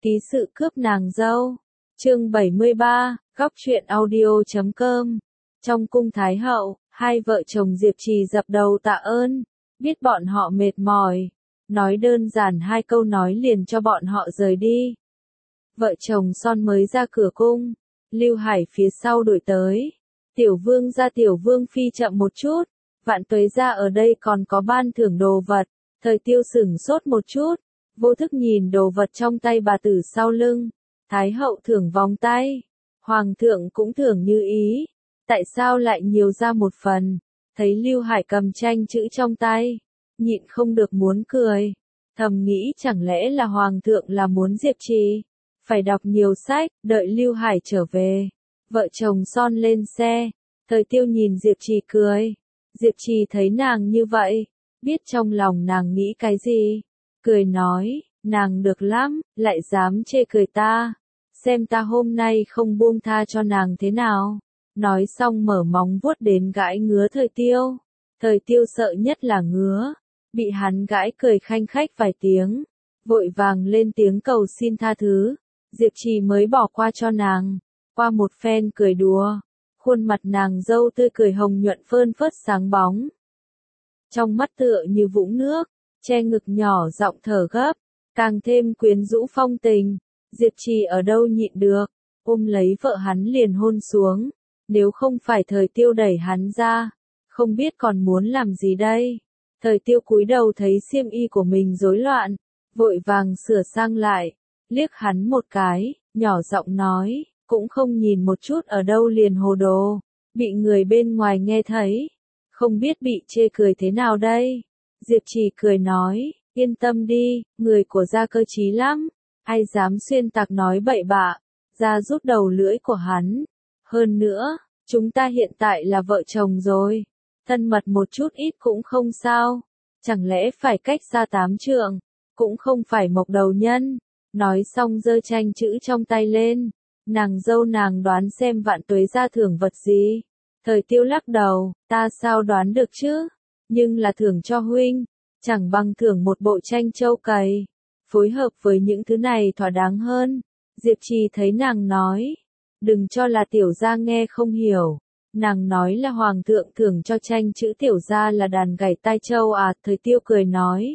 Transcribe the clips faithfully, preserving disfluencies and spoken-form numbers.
Ký sự cướp nàng dâu. Chương bảy mươi ba, góc truyện audio chấm com. Trong cung Thái hậu, hai vợ chồng Diệp Trì dập đầu tạ ơn, biết bọn họ mệt mỏi, nói đơn giản hai câu nói liền cho bọn họ rời đi. Vợ chồng Son mới ra cửa cung, Lưu Hải phía sau đuổi tới. Tiểu vương gia tiểu vương phi chậm một chút, Vạn Tuế gia ở đây còn có ban thưởng đồ vật. Thời Tiêu sửng sốt một chút, vô thức nhìn đồ vật trong tay bà tử sau lưng. Thái hậu thưởng vòng tay, hoàng thượng cũng thưởng như ý, tại sao lại nhiều ra một phần? Thấy Lưu Hải cầm tranh chữ trong tay, nhịn không được muốn cười, thầm nghĩ chẳng lẽ là hoàng thượng là muốn Diệp Trì phải đọc nhiều sách. Đợi Lưu Hải trở về, vợ chồng Son lên xe. Thời Tiêu nhìn Diệp Trì cười, Diệp Trì thấy nàng như vậy, biết trong lòng nàng nghĩ cái gì, cười nói, nàng được lắm, lại dám chê cười ta, xem ta hôm nay không buông tha cho nàng thế nào. Nói xong mở móng vuốt đến gãi ngứa Thời Tiêu. Thời Tiêu sợ nhất là ngứa, bị hắn gãi cười khanh khách vài tiếng, vội vàng lên tiếng cầu xin tha thứ. Diệp Trì mới bỏ qua cho nàng, qua một phen cười đùa, khuôn mặt nàng dâu tươi cười hồng nhuận phơn phớt sáng bóng. Trong mắt tựa như vũng nước, che ngực nhỏ giọng thở gấp, càng thêm quyến rũ phong tình. Diệp Trì ở đâu nhịn được, ôm lấy vợ hắn liền hôn xuống, nếu không phải Thời Tiêu đẩy hắn ra, không biết còn muốn làm gì đây. Thời Tiêu cúi đầu thấy xiêm y của mình rối loạn, vội vàng sửa sang lại, liếc hắn một cái, nhỏ giọng nói, cũng không nhìn một chút ở đâu liền hồ đồ, bị người bên ngoài nghe thấy, không biết bị chê cười thế nào đây. Diệp Trì cười nói, yên tâm đi, người của gia cơ trí lắm, ai dám xuyên tạc nói bậy bạ. Ra rút đầu lưỡi của hắn. Hơn nữa, chúng ta hiện tại là vợ chồng rồi, thân mật một chút ít cũng không sao, chẳng lẽ phải cách xa tám trượng, cũng không phải mộc đầu nhân. Nói xong giơ tranh chữ trong tay lên, nàng dâu nàng đoán xem Vạn Tuế gia thưởng vật gì. Thời Tiêu lắc đầu, ta sao đoán được chứ, nhưng là thưởng cho huynh, chẳng bằng thưởng một bộ tranh châu cày, phối hợp với những thứ này thỏa đáng hơn. Diệp Trì thấy nàng nói, đừng cho là tiểu gia nghe không hiểu, nàng nói là hoàng thượng thưởng cho tranh chữ tiểu gia là đàn gảy tai châu à. Thời Tiêu cười nói,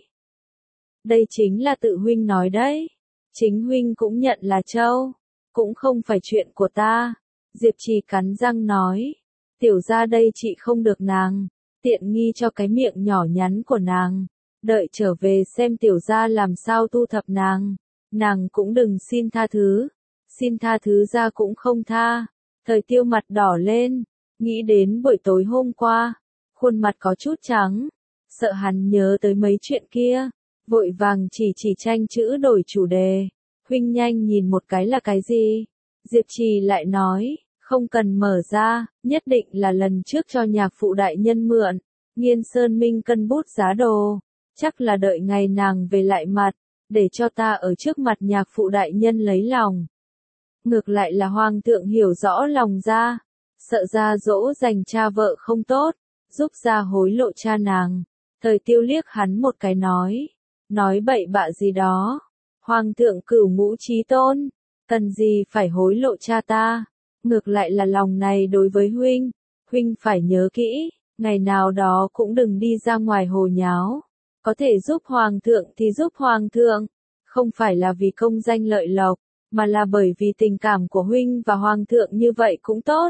đây chính là tự huynh nói đấy, chính huynh cũng nhận là châu, cũng không phải chuyện của ta. Diệp Trì cắn răng nói, tiểu gia đây chị không được nàng, tiện nghi cho cái miệng nhỏ nhắn của nàng, đợi trở về xem tiểu gia làm sao thu thập nàng, nàng cũng đừng xin tha thứ, xin tha thứ ra cũng không tha. Thời Tiêu mặt đỏ lên, nghĩ đến buổi tối hôm qua, khuôn mặt có chút trắng, sợ hắn nhớ tới mấy chuyện kia, vội vàng chỉ chỉ tranh chữ đổi chủ đề, huynh nhanh nhìn một cái là cái gì. Diệp Trì lại nói, không cần mở ra, nhất định là lần trước cho nhạc phụ đại nhân mượn, Nghiên Sơn Minh cân bút giá đồ, chắc là đợi ngày nàng về lại mặt, để cho ta ở trước mặt nhạc phụ đại nhân lấy lòng. Ngược lại là hoàng thượng hiểu rõ lòng ra, sợ ra dỗ dành cha vợ không tốt, giúp ra hối lộ cha nàng. Thời Tiêu liếc hắn một cái nói, nói bậy bạ gì đó, hoàng thượng cửu ngũ chí tôn, cần gì phải hối lộ cha ta, ngược lại là lòng này đối với huynh, huynh phải nhớ kỹ, ngày nào đó cũng đừng đi ra ngoài hồ nháo, có thể giúp hoàng thượng thì giúp hoàng thượng, không phải là vì công danh lợi lộc, mà là bởi vì tình cảm của huynh và hoàng thượng như vậy cũng tốt.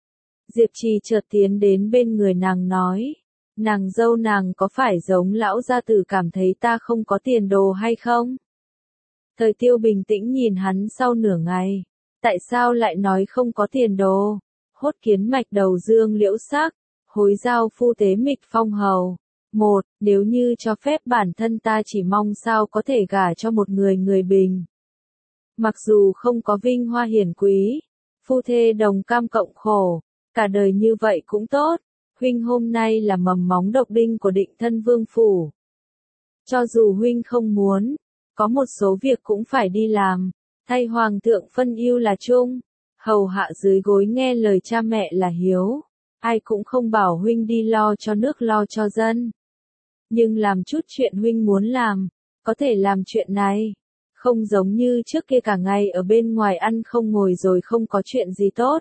Diệp Trì chợt tiến đến bên người nàng nói, nàng dâu nàng có phải giống lão gia tử cảm thấy ta không có tiền đồ hay không? Thời Tiêu bình tĩnh nhìn hắn sau nửa ngày, tại sao lại nói không có tiền đồ? Hốt kiến mạch đầu dương liễu sắc, hối giao phu tế mịch phong hầu. Một, nếu như cho phép bản thân ta chỉ mong sao có thể gả cho một người người bình. Mặc dù không có vinh hoa hiển quý, phu thê đồng cam cộng khổ, cả đời như vậy cũng tốt. Huynh hôm nay là mầm móng độc đinh của Định Thân Vương phủ. Cho dù huynh không muốn, có một số việc cũng phải đi làm, thay hoàng thượng phân ưu là chung, hầu hạ dưới gối nghe lời cha mẹ là hiếu, ai cũng không bảo huynh đi lo cho nước lo cho dân. Nhưng làm chút chuyện huynh muốn làm, có thể làm chuyện này, không giống như trước kia cả ngày ở bên ngoài ăn không ngồi rồi không có chuyện gì tốt.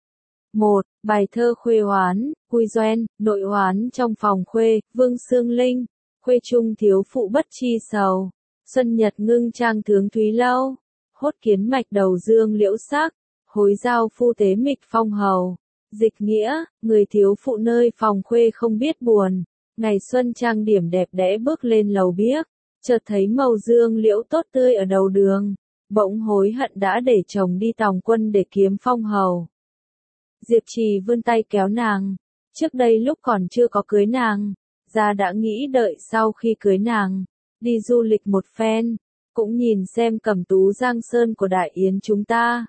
một. Bài thơ Khuê Hoán, Cui Doen, nội hoán trong phòng khuê, Vương Sương Linh, khuê trung thiếu phụ bất chi sầu, xuân nhật ngưng trang tướng thúy lâu, hốt kiến mạch đầu dương liễu sắc, hối giao phu tế mịch phong hầu. Dịch nghĩa, người thiếu phụ nơi phòng khuê không biết buồn, ngày xuân trang điểm đẹp đẽ bước lên lầu biếc, chợt thấy màu dương liễu tốt tươi ở đầu đường, bỗng hối hận đã để chồng đi tòng quân để kiếm phong hầu. Diệp Trì vươn tay kéo nàng, trước đây lúc còn chưa có cưới nàng, gia đã nghĩ đợi sau khi cưới nàng, đi du lịch một phen, cũng nhìn xem Cẩm Tú Giang Sơn của Đại Yến chúng ta.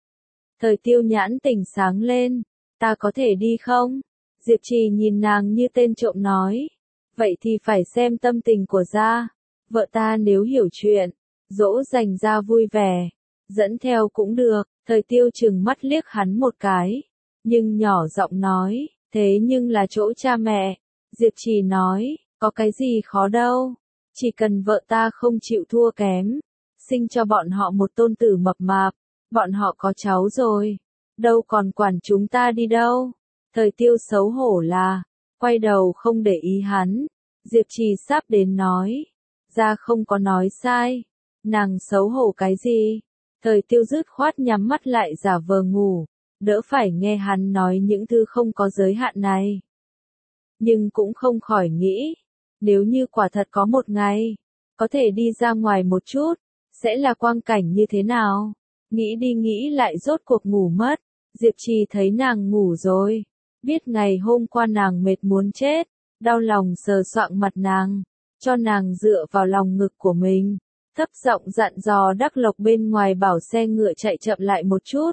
Thời Tiêu Nhãn tỉnh sáng lên, ta có thể đi không? Diệp Trì nhìn nàng như tên trộm nói, vậy thì phải xem tâm tình của gia, vợ ta nếu hiểu chuyện, dỗ dành gia vui vẻ, dẫn theo cũng được. Thời Tiêu trừng mắt liếc hắn một cái, nhưng nhỏ giọng nói, thế nhưng là chỗ cha mẹ. Diệp Trì nói, có cái gì khó đâu, chỉ cần vợ ta không chịu thua kém, sinh cho bọn họ một tôn tử mập mạp, bọn họ có cháu rồi, đâu còn quản chúng ta đi đâu. Thời Tiêu xấu hổ là, quay đầu không để ý hắn. Diệp Trì sắp đến nói, gia không có nói sai, nàng xấu hổ cái gì. Thời Tiêu dứt khoát nhắm mắt lại giả vờ ngủ, đỡ phải nghe hắn nói những thứ không có giới hạn này. Nhưng cũng không khỏi nghĩ, nếu như quả thật có một ngày, có thể đi ra ngoài một chút, sẽ là quang cảnh như thế nào? Nghĩ đi nghĩ lại rốt cuộc ngủ mất, Diệp Trì thấy nàng ngủ rồi, biết ngày hôm qua nàng mệt muốn chết, đau lòng sờ soạng mặt nàng, cho nàng dựa vào lòng ngực của mình, thấp giọng dặn dò Đắc Lộc bên ngoài bảo xe ngựa chạy chậm lại một chút.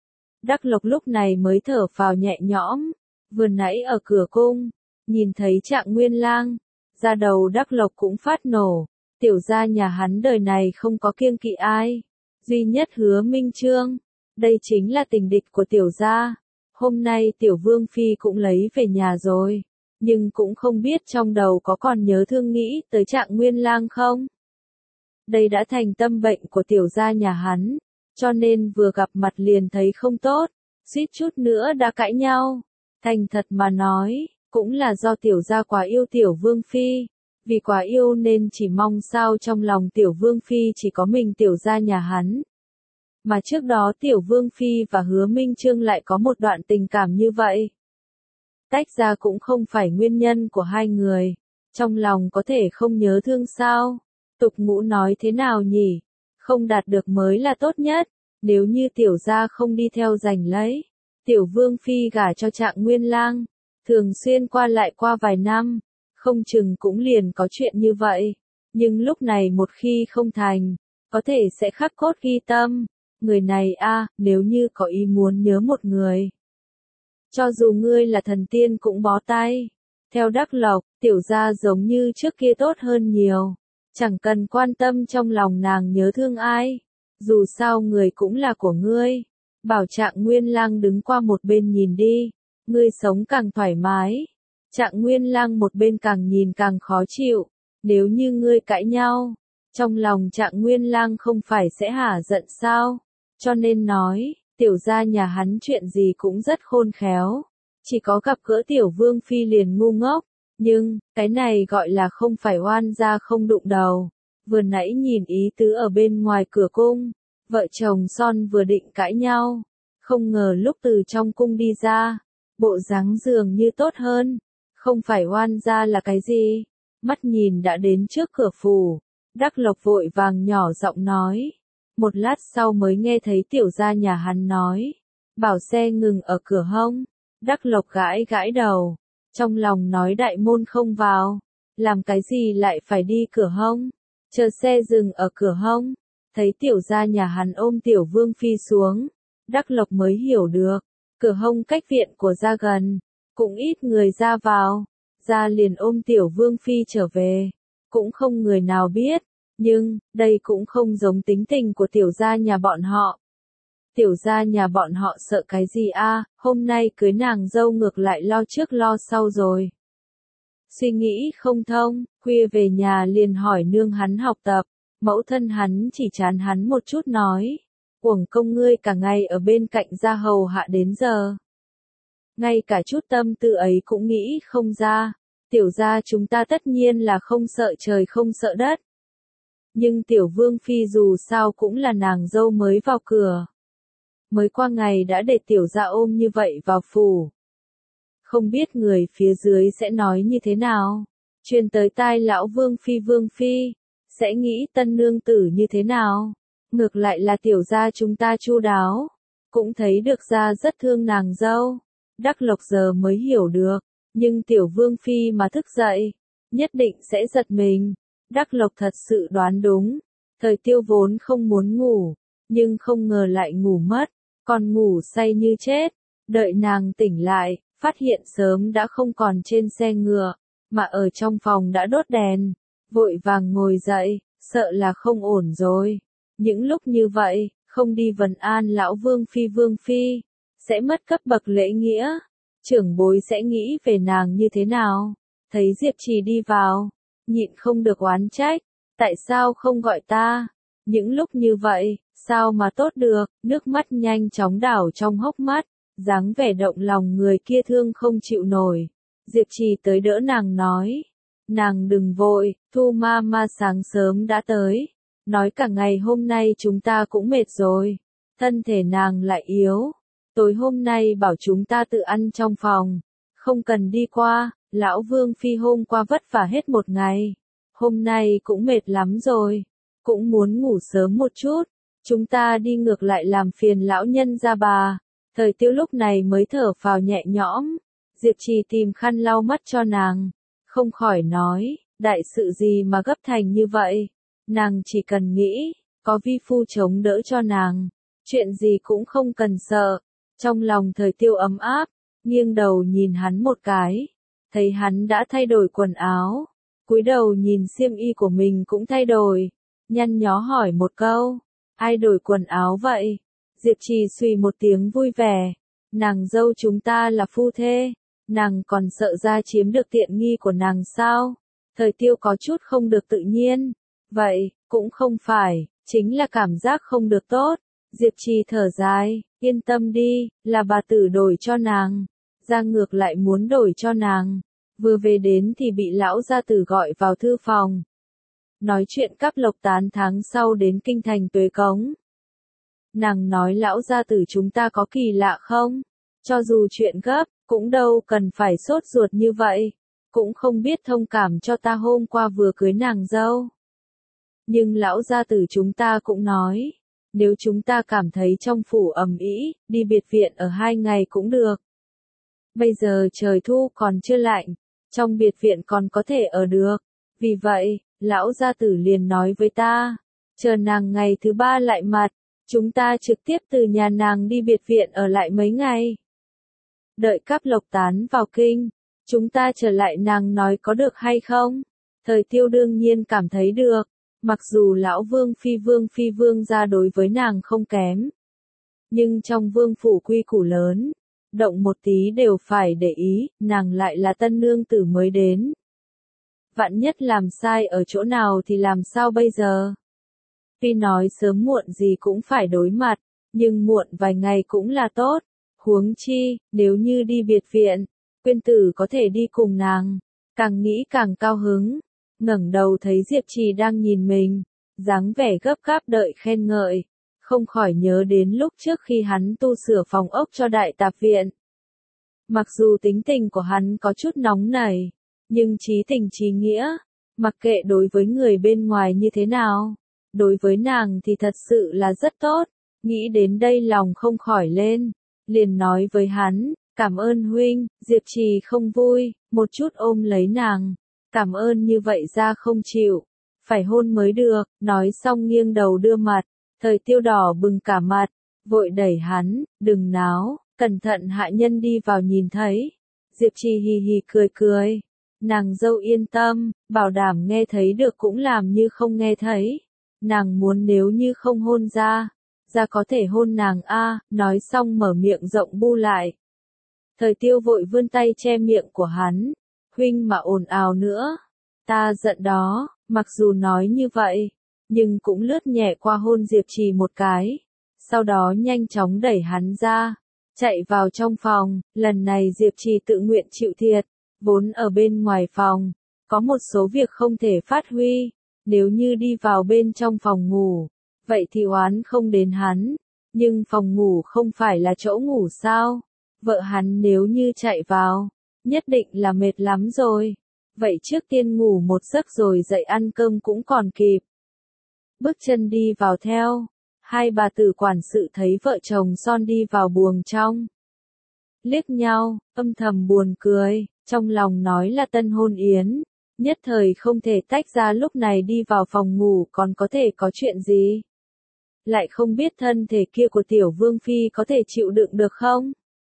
Đắc Lộc lúc này mới thở phào nhẹ nhõm, vừa nãy ở cửa cung, nhìn thấy Trạng Nguyên Lang, da đầu Đắc Lộc cũng phát nổ, tiểu gia nhà hắn đời này không có kiêng kỵ ai, duy nhất Hứa Minh Chương, đây chính là tình địch của tiểu gia. Hôm nay tiểu vương phi cũng lấy về nhà rồi, nhưng cũng không biết trong đầu có còn nhớ thương nghĩ tới Trạng Nguyên Lang không. Đây đã thành tâm bệnh của tiểu gia nhà hắn, cho nên vừa gặp mặt liền thấy không tốt, suýt chút nữa đã cãi nhau. Thành thật mà nói, cũng là do tiểu gia quá yêu tiểu vương phi, vì quá yêu nên chỉ mong sao trong lòng tiểu vương phi chỉ có mình tiểu gia nhà hắn. Mà trước đó tiểu vương phi và Hứa Minh Chương lại có một đoạn tình cảm như vậy. Tách ra cũng không phải nguyên nhân của hai người, trong lòng có thể không nhớ thương sao? Tục ngữ nói thế nào nhỉ? Không đạt được mới là tốt nhất, nếu như tiểu gia không đi theo giành lấy, tiểu vương phi gả cho Trạng Nguyên Lang, thường xuyên qua lại qua vài năm, không chừng cũng liền có chuyện như vậy, nhưng lúc này một khi không thành, có thể sẽ khắc cốt ghi tâm, người này a, nếu như có ý muốn nhớ một người, cho dù ngươi là thần tiên cũng bó tay. Theo Đắc Lộc, tiểu gia giống như trước kia tốt hơn nhiều, chẳng cần quan tâm trong lòng nàng nhớ thương ai, dù sao người cũng là của ngươi. Bảo Trạng Nguyên Lang đứng qua một bên nhìn đi, ngươi sống càng thoải mái. Trạng Nguyên Lang một bên càng nhìn càng khó chịu, nếu như ngươi cãi nhau, trong lòng Trạng Nguyên Lang không phải sẽ hả giận sao? Cho nên nói, tiểu gia nhà hắn chuyện gì cũng rất khôn khéo, chỉ có gặp gỡ tiểu vương phi liền ngu ngốc, nhưng, cái này gọi là không phải oan gia không đụng đầu. Vừa nãy nhìn ý tứ ở bên ngoài cửa cung, vợ chồng son vừa định cãi nhau, không ngờ lúc từ trong cung đi ra, bộ dáng dường như tốt hơn, không phải oan gia là cái gì? Mắt nhìn đã đến trước cửa phủ, Đắc Lộc vội vàng nhỏ giọng nói. Một lát sau mới nghe thấy tiểu gia nhà hắn nói, bảo xe ngừng ở cửa hông. Đắc Lộc gãi gãi đầu, trong lòng nói đại môn không vào, làm cái gì lại phải đi cửa hông, chờ xe dừng ở cửa hông. Thấy tiểu gia nhà hắn ôm tiểu vương phi xuống, Đắc Lộc mới hiểu được, cửa hông cách viện của gia gần, cũng ít người ra vào, gia liền ôm tiểu vương phi trở về, cũng không người nào biết. Nhưng, đây cũng không giống tính tình của tiểu gia nhà bọn họ. Tiểu gia nhà bọn họ sợ cái gì a? Hôm nay cưới nàng dâu ngược lại lo trước lo sau rồi. Suy nghĩ không thông, khuya về nhà liền hỏi nương hắn học tập, Mẫu thân hắn chỉ chán hắn một chút nói, uổng công ngươi cả ngày ở bên cạnh gia hầu hạ đến giờ. Ngay cả chút tâm tư ấy cũng nghĩ không ra, tiểu gia chúng ta tất nhiên là không sợ trời không sợ đất. Nhưng tiểu vương phi dù sao cũng là nàng dâu mới vào cửa. Mới qua ngày đã để tiểu gia ôm như vậy vào phủ. Không biết người phía dưới sẽ nói như thế nào. Truyền tới tai lão vương phi vương phi, sẽ nghĩ tân nương tử như thế nào. Ngược lại là tiểu gia chúng ta chu đáo, cũng thấy được ra rất thương nàng dâu. Đắc Lộc giờ mới hiểu được, nhưng tiểu vương phi mà thức dậy, nhất định sẽ giật mình. Đắc Lộc thật sự đoán đúng, thời tiêu vốn không muốn ngủ, nhưng không ngờ lại ngủ mất, còn ngủ say như chết. Đợi nàng tỉnh lại, phát hiện sớm đã không còn trên xe ngựa, mà ở trong phòng đã đốt đèn, vội vàng ngồi dậy, sợ là không ổn rồi. Những lúc như vậy, không đi vần an lão vương phi vương phi, sẽ mất cấp bậc lễ nghĩa, trưởng bối sẽ nghĩ về nàng như thế nào. Thấy Diệp Trì đi vào, nhịn không được oán trách, tại sao không gọi ta? Những lúc như vậy, sao mà tốt được? Nước mắt nhanh chóng đảo trong hốc mắt, dáng vẻ động lòng người kia thương không chịu nổi. Diệp Trì tới đỡ nàng nói, nàng đừng vội, Thu ma ma sáng sớm đã tới, nói cả ngày hôm nay chúng ta cũng mệt rồi, thân thể nàng lại yếu, tối hôm nay bảo chúng ta tự ăn trong phòng, không cần đi qua. Lão vương phi hôm qua vất vả hết một ngày, hôm nay cũng mệt lắm rồi, cũng muốn ngủ sớm một chút, chúng ta đi ngược lại làm phiền lão nhân gia bà. Thời tiêu lúc này mới thở phào nhẹ nhõm, Diệp Trì tìm khăn lau mắt cho nàng, không khỏi nói, đại sự gì mà gấp thành như vậy, nàng chỉ cần nghĩ, có vi phu chống đỡ cho nàng, chuyện gì cũng không cần sợ. Trong lòng thời tiêu ấm áp, nghiêng đầu nhìn hắn một cái, thấy hắn đã thay đổi quần áo, cúi đầu nhìn xiêm y của mình cũng thay đổi, nhăn nhó hỏi một câu, ai đổi quần áo vậy? Diệp Trì xùy một tiếng vui vẻ, nàng dâu chúng ta là phu thê, nàng còn sợ ra chiếm được tiện nghi của nàng sao? Thời tiêu có chút không được tự nhiên, vậy, cũng không phải, chính là cảm giác không được tốt. Diệp Trì thở dài, yên tâm đi, là bà tử đổi cho nàng. Ra ngược lại muốn đổi cho nàng, vừa về đến thì bị lão gia tử gọi vào thư phòng. Nói chuyện Cáp Lộc tán tháng sau đến kinh thành Tuế Cống. Nàng nói lão gia tử chúng ta có kỳ lạ không? Cho dù chuyện gấp, cũng đâu cần phải sốt ruột như vậy, cũng không biết thông cảm cho ta hôm qua vừa cưới nàng dâu. Nhưng lão gia tử chúng ta cũng nói, nếu chúng ta cảm thấy trong phủ ầm ĩ, đi biệt viện ở hai ngày cũng được. Bây giờ trời thu còn chưa lạnh, trong biệt viện còn có thể ở được. Vì vậy, lão gia tử liền nói với ta, chờ nàng ngày thứ ba lại mặt, chúng ta trực tiếp từ nhà nàng đi biệt viện ở lại mấy ngày. Đợi Cáp Lộc tán vào kinh, chúng ta trở lại nàng nói có được hay không? Thời tiêu đương nhiên cảm thấy được, mặc dù lão vương phi vương phi vương gia đối với nàng không kém. Nhưng trong vương phủ quy củ lớn, động một tí đều phải để ý, nàng lại là tân nương tử mới đến. Vạn nhất làm sai ở chỗ nào thì làm sao bây giờ? Tuy nói sớm muộn gì cũng phải đối mặt, nhưng muộn vài ngày cũng là tốt. Huống chi, nếu như đi biệt viện, Quyên tử có thể đi cùng nàng, càng nghĩ càng cao hứng. Ngẩng đầu thấy Diệp Trì đang nhìn mình, dáng vẻ gấp gáp đợi khen ngợi, không khỏi nhớ đến lúc trước khi hắn tu sửa phòng ốc cho đại tạp viện. Mặc dù tính tình của hắn có chút nóng nảy, nhưng chí tình chí nghĩa, mặc kệ đối với người bên ngoài như thế nào, đối với nàng thì thật sự là rất tốt. Nghĩ đến đây lòng không khỏi lên, liền nói với hắn, cảm ơn huynh. Diệp Trì không vui, một chút ôm lấy nàng, cảm ơn như vậy ra không chịu, phải hôn mới được. Nói xong nghiêng đầu đưa mặt, thời tiêu đỏ bừng cả mặt, vội đẩy hắn, đừng náo, cẩn thận hạ nhân đi vào nhìn thấy. Diệp Trì hì hì cười cười, nàng dâu yên tâm, bảo đảm nghe thấy được cũng làm như không nghe thấy. Nàng muốn nếu như không hôn ra, ra có thể hôn nàng a. Nói xong mở miệng rộng bu lại. Thời tiêu vội vươn tay che miệng của hắn, huynh mà ồn ào nữa, ta giận đó. Mặc dù nói như vậy, nhưng cũng lướt nhẹ qua hôn Diệp Trì một cái, sau đó nhanh chóng đẩy hắn ra, chạy vào trong phòng. Lần này Diệp Trì tự nguyện chịu thiệt, vốn ở bên ngoài phòng, có một số việc không thể phát huy, nếu như đi vào bên trong phòng ngủ, vậy thì oán không đến hắn, nhưng phòng ngủ không phải là chỗ ngủ sao, vợ hắn nếu như chạy vào, nhất định là mệt lắm rồi, vậy trước tiên ngủ một giấc rồi dậy ăn cơm cũng còn kịp. Bước chân đi vào theo, hai bà tử quản sự thấy vợ chồng son đi vào buồng trong. Liếc nhau, âm thầm buồn cười, trong lòng nói là tân hôn yến, nhất thời không thể tách ra, lúc này đi vào phòng ngủ còn có thể có chuyện gì. Lại không biết thân thể kia của tiểu vương phi có thể chịu đựng được không?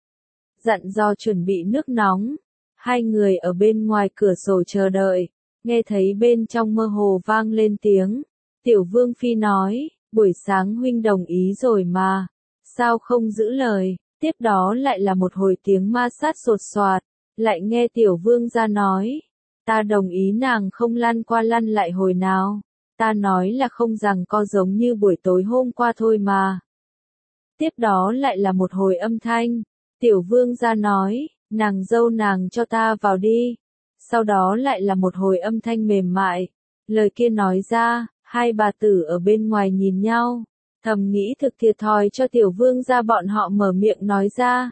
Dặn dò chuẩn bị nước nóng, hai người ở bên ngoài cửa sổ chờ đợi, nghe thấy bên trong mơ hồ vang lên tiếng. Tiểu vương phi nói, buổi sáng huynh đồng ý rồi mà, sao không giữ lời, tiếp đó lại là một hồi tiếng ma sát sột soạt, lại nghe tiểu vương ra nói, ta đồng ý nàng không lăn qua lăn lại hồi nào, ta nói là không rằng co giống như buổi tối hôm qua thôi mà. Tiếp đó lại là một hồi âm thanh, tiểu vương ra nói, nàng dâu nàng cho ta vào đi, sau đó lại là một hồi âm thanh mềm mại, lời kia nói ra. Hai bà tử ở bên ngoài nhìn nhau, thầm nghĩ thực thiệt thòi cho tiểu vương gia, bọn họ mở miệng nói ra.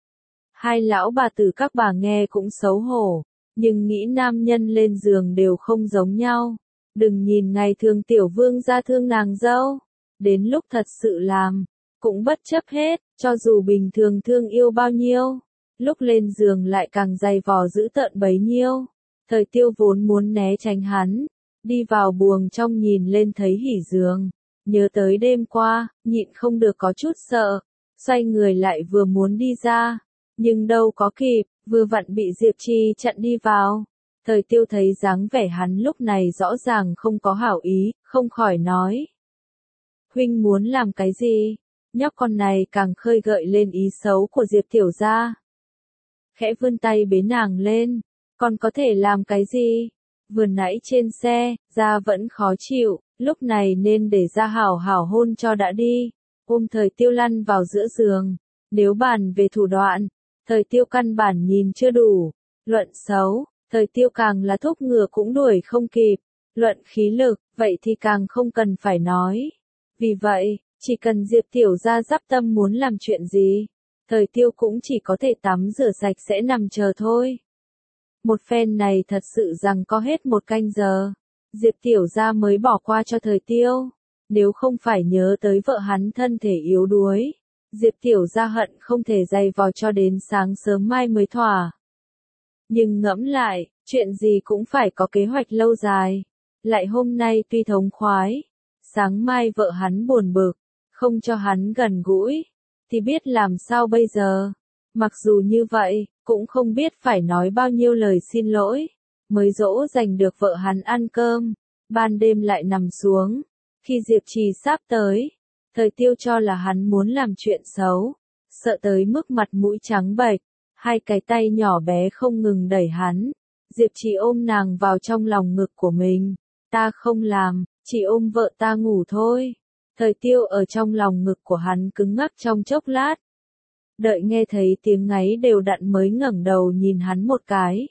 Hai lão bà tử các bà nghe cũng xấu hổ, nhưng nghĩ nam nhân lên giường đều không giống nhau. Đừng nhìn ngày thường tiểu vương gia thương nàng dâu, đến lúc thật sự làm, cũng bất chấp hết, cho dù bình thường thương yêu bao nhiêu, lúc lên giường lại càng dày vò dữ tợn bấy nhiêu. Thời Tiêu vốn muốn né tránh hắn, đi vào buồng trong nhìn lên thấy hỉ giường, nhớ tới đêm qua, nhịn không được có chút sợ, xoay người lại vừa muốn đi ra, nhưng đâu có kịp, vừa vặn bị Diệp Trì chặn đi vào. Thời Tiêu thấy dáng vẻ hắn lúc này rõ ràng không có hảo ý, không khỏi nói. Huynh muốn làm cái gì? Nhóc con này càng khơi gợi lên ý xấu của Diệp tiểu gia. Khẽ vươn tay bế nàng lên, còn có thể làm cái gì? Vừa nãy trên xe, ra vẫn khó chịu, lúc này nên để ra hảo hảo hôn cho đã đi. Ôm Thời Tiêu lăn vào giữa giường, nếu bàn về thủ đoạn, Thời Tiêu căn bản nhìn chưa đủ. Luận xấu, Thời Tiêu càng là thúc ngựa cũng đuổi không kịp. Luận khí lực, vậy thì càng không cần phải nói. Vì vậy, chỉ cần Diệp tiểu gia dắp tâm muốn làm chuyện gì, Thời Tiêu cũng chỉ có thể tắm rửa sạch sẽ nằm chờ thôi. Một phen này thật sự rằng có hết một canh giờ, Diệp tiểu gia mới bỏ qua cho Thời Tiêu. Nếu không phải nhớ tới vợ hắn thân thể yếu đuối, Diệp tiểu gia hận không thể dày vò cho đến sáng sớm mai mới thỏa. Nhưng ngẫm lại, chuyện gì cũng phải có kế hoạch lâu dài. Lại hôm nay tuy thống khoái, sáng mai vợ hắn buồn bực, không cho hắn gần gũi, thì biết làm sao bây giờ. Mặc dù như vậy, cũng không biết phải nói bao nhiêu lời xin lỗi, mới dỗ dành được vợ hắn ăn cơm. Ban đêm lại nằm xuống, khi Diệp Trì sắp tới, Thời Tiêu cho là hắn muốn làm chuyện xấu, sợ tới mức mặt mũi trắng bệch, hai cái tay nhỏ bé không ngừng đẩy hắn. Diệp Trì ôm nàng vào trong lòng ngực của mình, ta không làm, chỉ ôm vợ ta ngủ thôi. Thời Tiêu ở trong lòng ngực của hắn cứng ngắc trong chốc lát. Đợi nghe thấy tiếng ngáy đều đặn mới ngẩng đầu nhìn hắn một cái.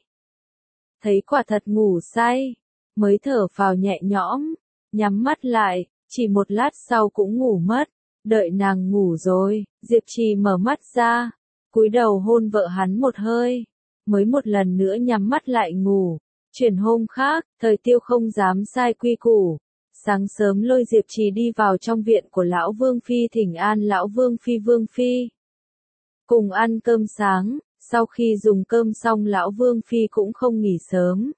Thấy quả thật ngủ say, mới thở phào nhẹ nhõm, nhắm mắt lại, chỉ một lát sau cũng ngủ mất. Đợi nàng ngủ rồi, Diệp Trì mở mắt ra, cúi đầu hôn vợ hắn một hơi, mới một lần nữa nhắm mắt lại ngủ. Chuyển hôm khác, Thời Tiêu không dám sai quy củ. Sáng sớm lôi Diệp Trì đi vào trong viện của lão Vương Phi thỉnh an lão Vương Phi Vương Phi. Cùng ăn cơm sáng, sau khi dùng cơm xong lão Vương Phi cũng không nghỉ sớm.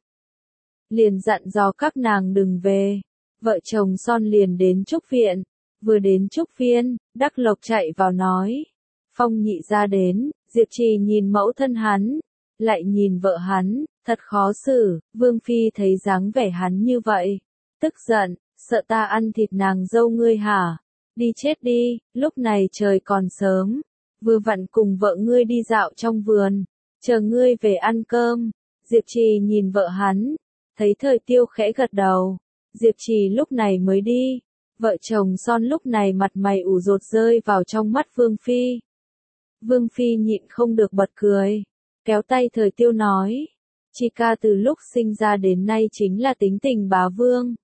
Liền dặn dò các nàng đừng về, vợ chồng son liền đến Trúc Viện, vừa đến Trúc Viên, Đắc Lộc chạy vào nói. Phong nhị ra đến, Diệp Trì nhìn mẫu thân hắn, lại nhìn vợ hắn, thật khó xử. Vương Phi thấy dáng vẻ hắn như vậy, tức giận, sợ ta ăn thịt nàng dâu ngươi hả? Đi chết đi, lúc này trời còn sớm, vừa vặn cùng vợ ngươi đi dạo trong vườn, chờ ngươi về ăn cơm. Diệp Trì nhìn vợ hắn, thấy Thời Tiêu khẽ gật đầu, Diệp Trì lúc này mới đi. Vợ chồng son lúc này mặt mày ủ rột rơi vào trong mắt Vương Phi. Vương Phi nhịn không được bật cười, kéo tay Thời Tiêu nói, Chi ca từ lúc sinh ra đến nay chính là tính tình bá vương.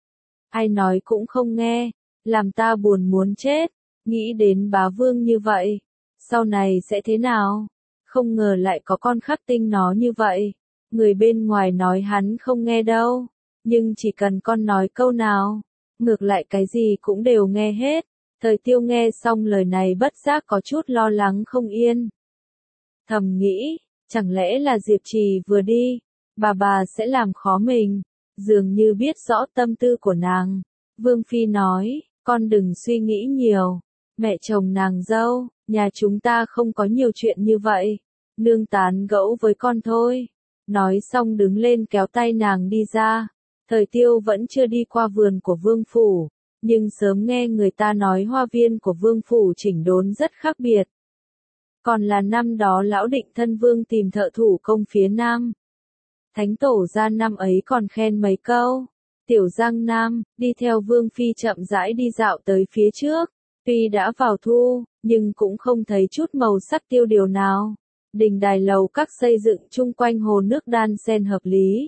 Ai nói cũng không nghe, làm ta buồn muốn chết, nghĩ đến bá vương như vậy, sau này sẽ thế nào? Không ngờ lại có con khắc tinh nó như vậy, người bên ngoài nói hắn không nghe đâu, nhưng chỉ cần con nói câu nào, ngược lại cái gì cũng đều nghe hết. Thời Tiêu nghe xong lời này bất giác có chút lo lắng không yên. Thầm nghĩ, chẳng lẽ là Diệp Trì vừa đi, bà bà sẽ làm khó mình, dường như biết rõ tâm tư của nàng. Vương Phi nói, con đừng suy nghĩ nhiều, mẹ chồng nàng dâu, nhà chúng ta không có nhiều chuyện như vậy, nương tán gẫu với con thôi. Nói xong đứng lên kéo tay nàng đi ra. Thời Tiêu vẫn chưa đi qua vườn của Vương Phủ, nhưng sớm nghe người ta nói hoa viên của Vương Phủ chỉnh đốn rất khác biệt. Còn là năm đó lão Định Thân Vương tìm thợ thủ công phía Nam. Thánh tổ ra năm ấy còn khen mấy câu. Tiểu Giang Nam, đi theo Vương Phi chậm rãi đi dạo tới phía trước. Tuy đã vào thu, nhưng cũng không thấy chút màu sắc tiêu điều nào. Đình đài lầu các xây dựng chung quanh hồ nước đan xen hợp lý.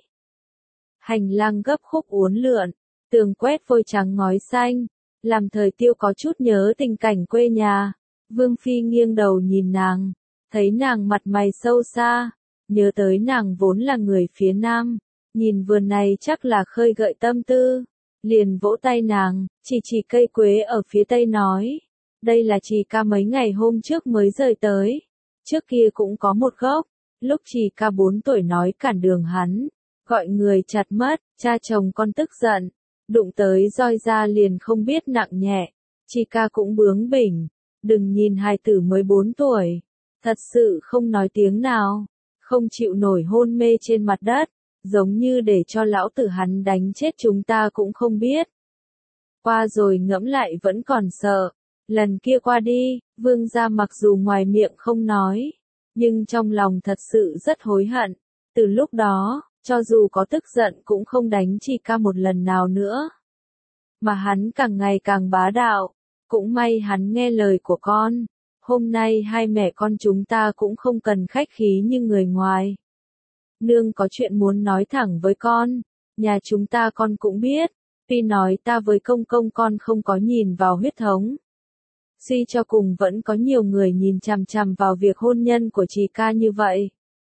Hành lang gấp khúc uốn lượn, tường quét phôi trắng ngói xanh, làm Thời Tiêu có chút nhớ tình cảnh quê nhà. Vương Phi nghiêng đầu nhìn nàng, thấy nàng mặt mày sâu xa, nhớ tới nàng vốn là người phía Nam, nhìn vườn này chắc là khơi gợi tâm tư, liền vỗ tay nàng, chỉ chỉ cây quế ở phía tây nói, đây là Trì ca mấy ngày hôm trước mới rời tới, trước kia cũng có một gốc, lúc Trì ca bốn tuổi nói cản đường hắn, gọi người chặt mất, cha chồng con tức giận, đụng tới roi ra liền không biết nặng nhẹ, Trì ca cũng bướng bỉnh, đừng nhìn hài tử mới bốn tuổi, thật sự không nói tiếng nào, không chịu nổi hôn mê trên mặt đất, giống như để cho lão tử hắn đánh chết chúng ta cũng không biết. Qua rồi ngẫm lại vẫn còn sợ, lần kia qua đi, Vương gia mặc dù ngoài miệng không nói, nhưng trong lòng thật sự rất hối hận, từ lúc đó, cho dù có tức giận cũng không đánh Trì ca một lần nào nữa. Mà hắn càng ngày càng bá đạo, cũng may hắn nghe lời của con, hôm nay hai mẹ con chúng ta cũng không cần khách khí như người ngoài. Nương có chuyện muốn nói thẳng với con, nhà chúng ta con cũng biết, tuy nói ta với công công con không có nhìn vào huyết thống. Suy cho cùng vẫn có nhiều người nhìn chằm chằm vào việc hôn nhân của Trì ca như vậy.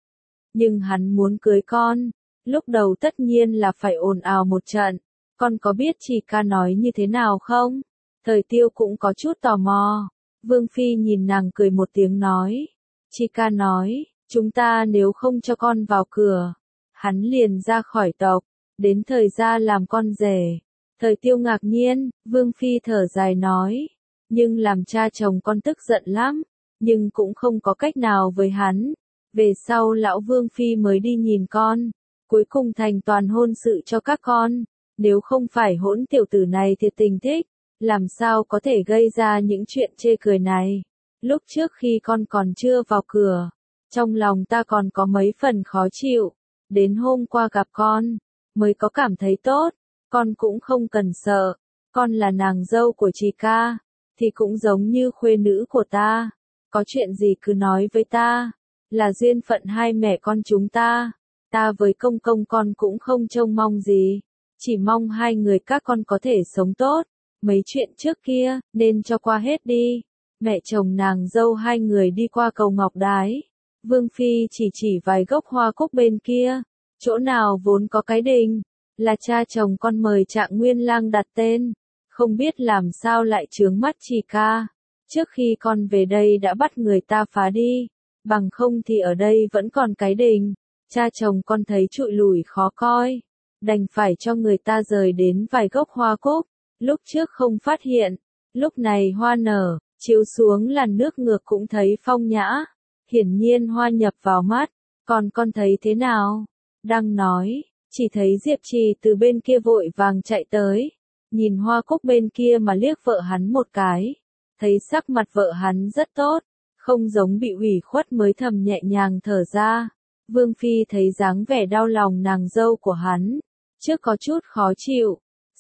Nhưng hắn muốn cưới con, lúc đầu tất nhiên là phải ồn ào một trận, con có biết Trì ca nói như thế nào không? Thời Tiêu cũng có chút tò mò, Vương Phi nhìn nàng cười một tiếng nói, Trì ca nói, chúng ta nếu không cho con vào cửa, hắn liền ra khỏi tộc, đến thời gia làm con rể. Thời Tiêu ngạc nhiên, Vương Phi thở dài nói, nhưng làm cha chồng con tức giận lắm, nhưng cũng không có cách nào với hắn. Về sau lão Vương Phi mới đi nhìn con, cuối cùng thành toàn hôn sự cho các con, nếu không phải hỗn tiểu tử này thiệt tình thích, làm sao có thể gây ra những chuyện chê cười này. Lúc trước khi con còn chưa vào cửa, trong lòng ta còn có mấy phần khó chịu, đến hôm qua gặp con, mới có cảm thấy tốt, con cũng không cần sợ, con là nàng dâu của Trì ca, thì cũng giống như khuê nữ của ta, có chuyện gì cứ nói với ta, là duyên phận hai mẹ con chúng ta, ta với công công con cũng không trông mong gì, chỉ mong hai người các con có thể sống tốt, mấy chuyện trước kia, nên cho qua hết đi. Mẹ chồng nàng dâu hai người đi qua cầu Ngọc Đái, Vương Phi chỉ chỉ vài gốc hoa cúc bên kia, chỗ nào vốn có cái đình, là cha chồng con mời Trạng Nguyên Lang đặt tên, không biết làm sao lại chướng mắt Trì ca, trước khi con về đây đã bắt người ta phá đi, bằng không thì ở đây vẫn còn cái đình, cha chồng con thấy trụi lủi khó coi, đành phải cho người ta rời đến vài gốc hoa cúc, lúc trước không phát hiện, lúc này hoa nở, chiếu xuống làn nước ngược cũng thấy phong nhã, hiển nhiên hoa nhập vào mắt, còn con thấy thế nào? Đang nói, chỉ thấy Diệp Trì từ bên kia vội vàng chạy tới, nhìn hoa cúc bên kia mà liếc vợ hắn một cái, thấy sắc mặt vợ hắn rất tốt, không giống bị ủy khuất mới thầm nhẹ nhàng thở ra. Vương Phi thấy dáng vẻ đau lòng nàng dâu của hắn, trước có chút khó chịu,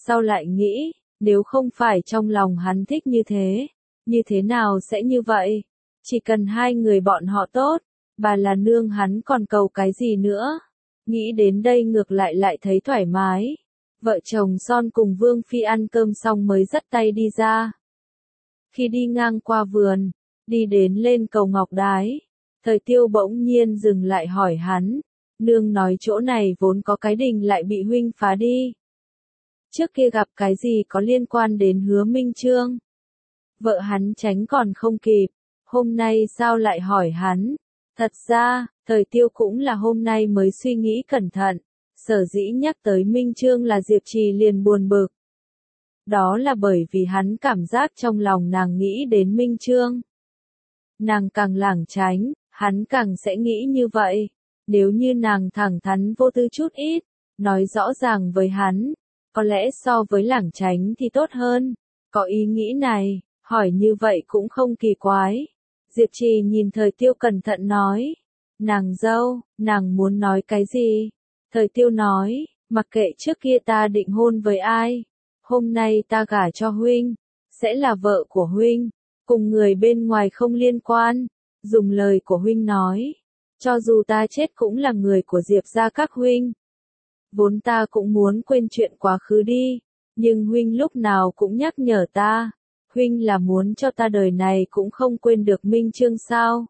Sau lại nghĩ, nếu không phải trong lòng hắn thích như thế, như thế nào sẽ như vậy? Chỉ cần hai người bọn họ tốt, bà là nương hắn còn cầu cái gì nữa? Nghĩ đến đây ngược lại lại thấy thoải mái. Vợ chồng Son cùng Vương Phi ăn cơm xong mới dắt tay đi ra. Khi đi ngang qua vườn, đi đến lên cầu Ngọc Đái, Thời Tiêu bỗng nhiên dừng lại hỏi hắn, nương nói chỗ này vốn có cái đình lại bị huynh phá đi. Trước kia gặp cái gì có liên quan đến Hứa Minh Chương? Vợ hắn tránh còn không kịp, hôm nay sao lại hỏi hắn? Thật ra, Thời Tiêu cũng là hôm nay mới suy nghĩ cẩn thận, sở dĩ nhắc tới Minh Chương là Diệp Trì liền buồn bực. Đó là bởi vì hắn cảm giác trong lòng nàng nghĩ đến Minh Chương. Nàng càng lảng tránh, hắn càng sẽ nghĩ như vậy. Nếu như nàng thẳng thắn vô tư chút ít, nói rõ ràng với hắn, có lẽ so với lảng tránh thì tốt hơn. Có ý nghĩ này, hỏi như vậy cũng không kỳ quái. Diệp Trì nhìn Thời Tiêu cẩn thận nói, nàng dâu, nàng muốn nói cái gì? Thời Tiêu nói, mặc kệ trước kia ta định hôn với ai, hôm nay ta gả cho huynh, sẽ là vợ của huynh, cùng người bên ngoài không liên quan. Dùng lời của huynh nói, cho dù ta chết cũng là người của Diệp gia các huynh. Vốn ta cũng muốn quên chuyện quá khứ đi, nhưng huynh lúc nào cũng nhắc nhở ta, huynh là muốn cho ta đời này cũng không quên được Minh Chương sao?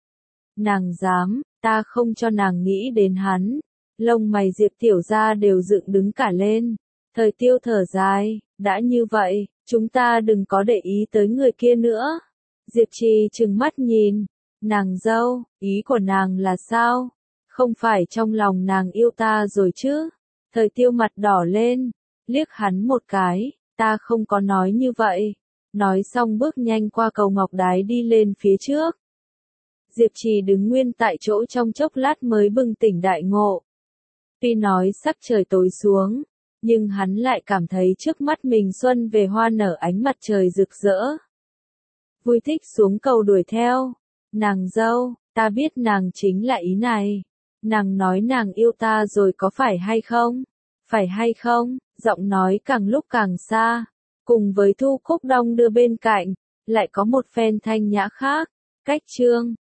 Nàng dám, ta không cho nàng nghĩ đến hắn. Lông mày Diệp tiểu gia đều dựng đứng cả lên. Thời Tiêu thở dài, đã như vậy, chúng ta đừng có để ý tới người kia nữa. Diệp Trì trừng mắt nhìn, nàng dâu, ý của nàng là sao? Không phải trong lòng nàng yêu ta rồi chứ? Thời Tiêu mặt đỏ lên, liếc hắn một cái, ta không có nói như vậy. Nói xong bước nhanh qua cầu Ngọc Đái đi lên phía trước. Diệp Trì đứng nguyên tại chỗ trong chốc lát mới bừng tỉnh đại ngộ. Tuy nói sắc trời tối xuống, nhưng hắn lại cảm thấy trước mắt mình xuân về hoa nở ánh mặt trời rực rỡ. Vui thích xuống cầu đuổi theo. Nàng dâu, ta biết nàng chính là ý này. Nàng nói nàng yêu ta rồi có phải hay không? Phải hay không? Giọng nói càng lúc càng xa. Cùng với Thu Cúc đong đưa bên cạnh, lại có một phen thanh nhã khác. Cách chương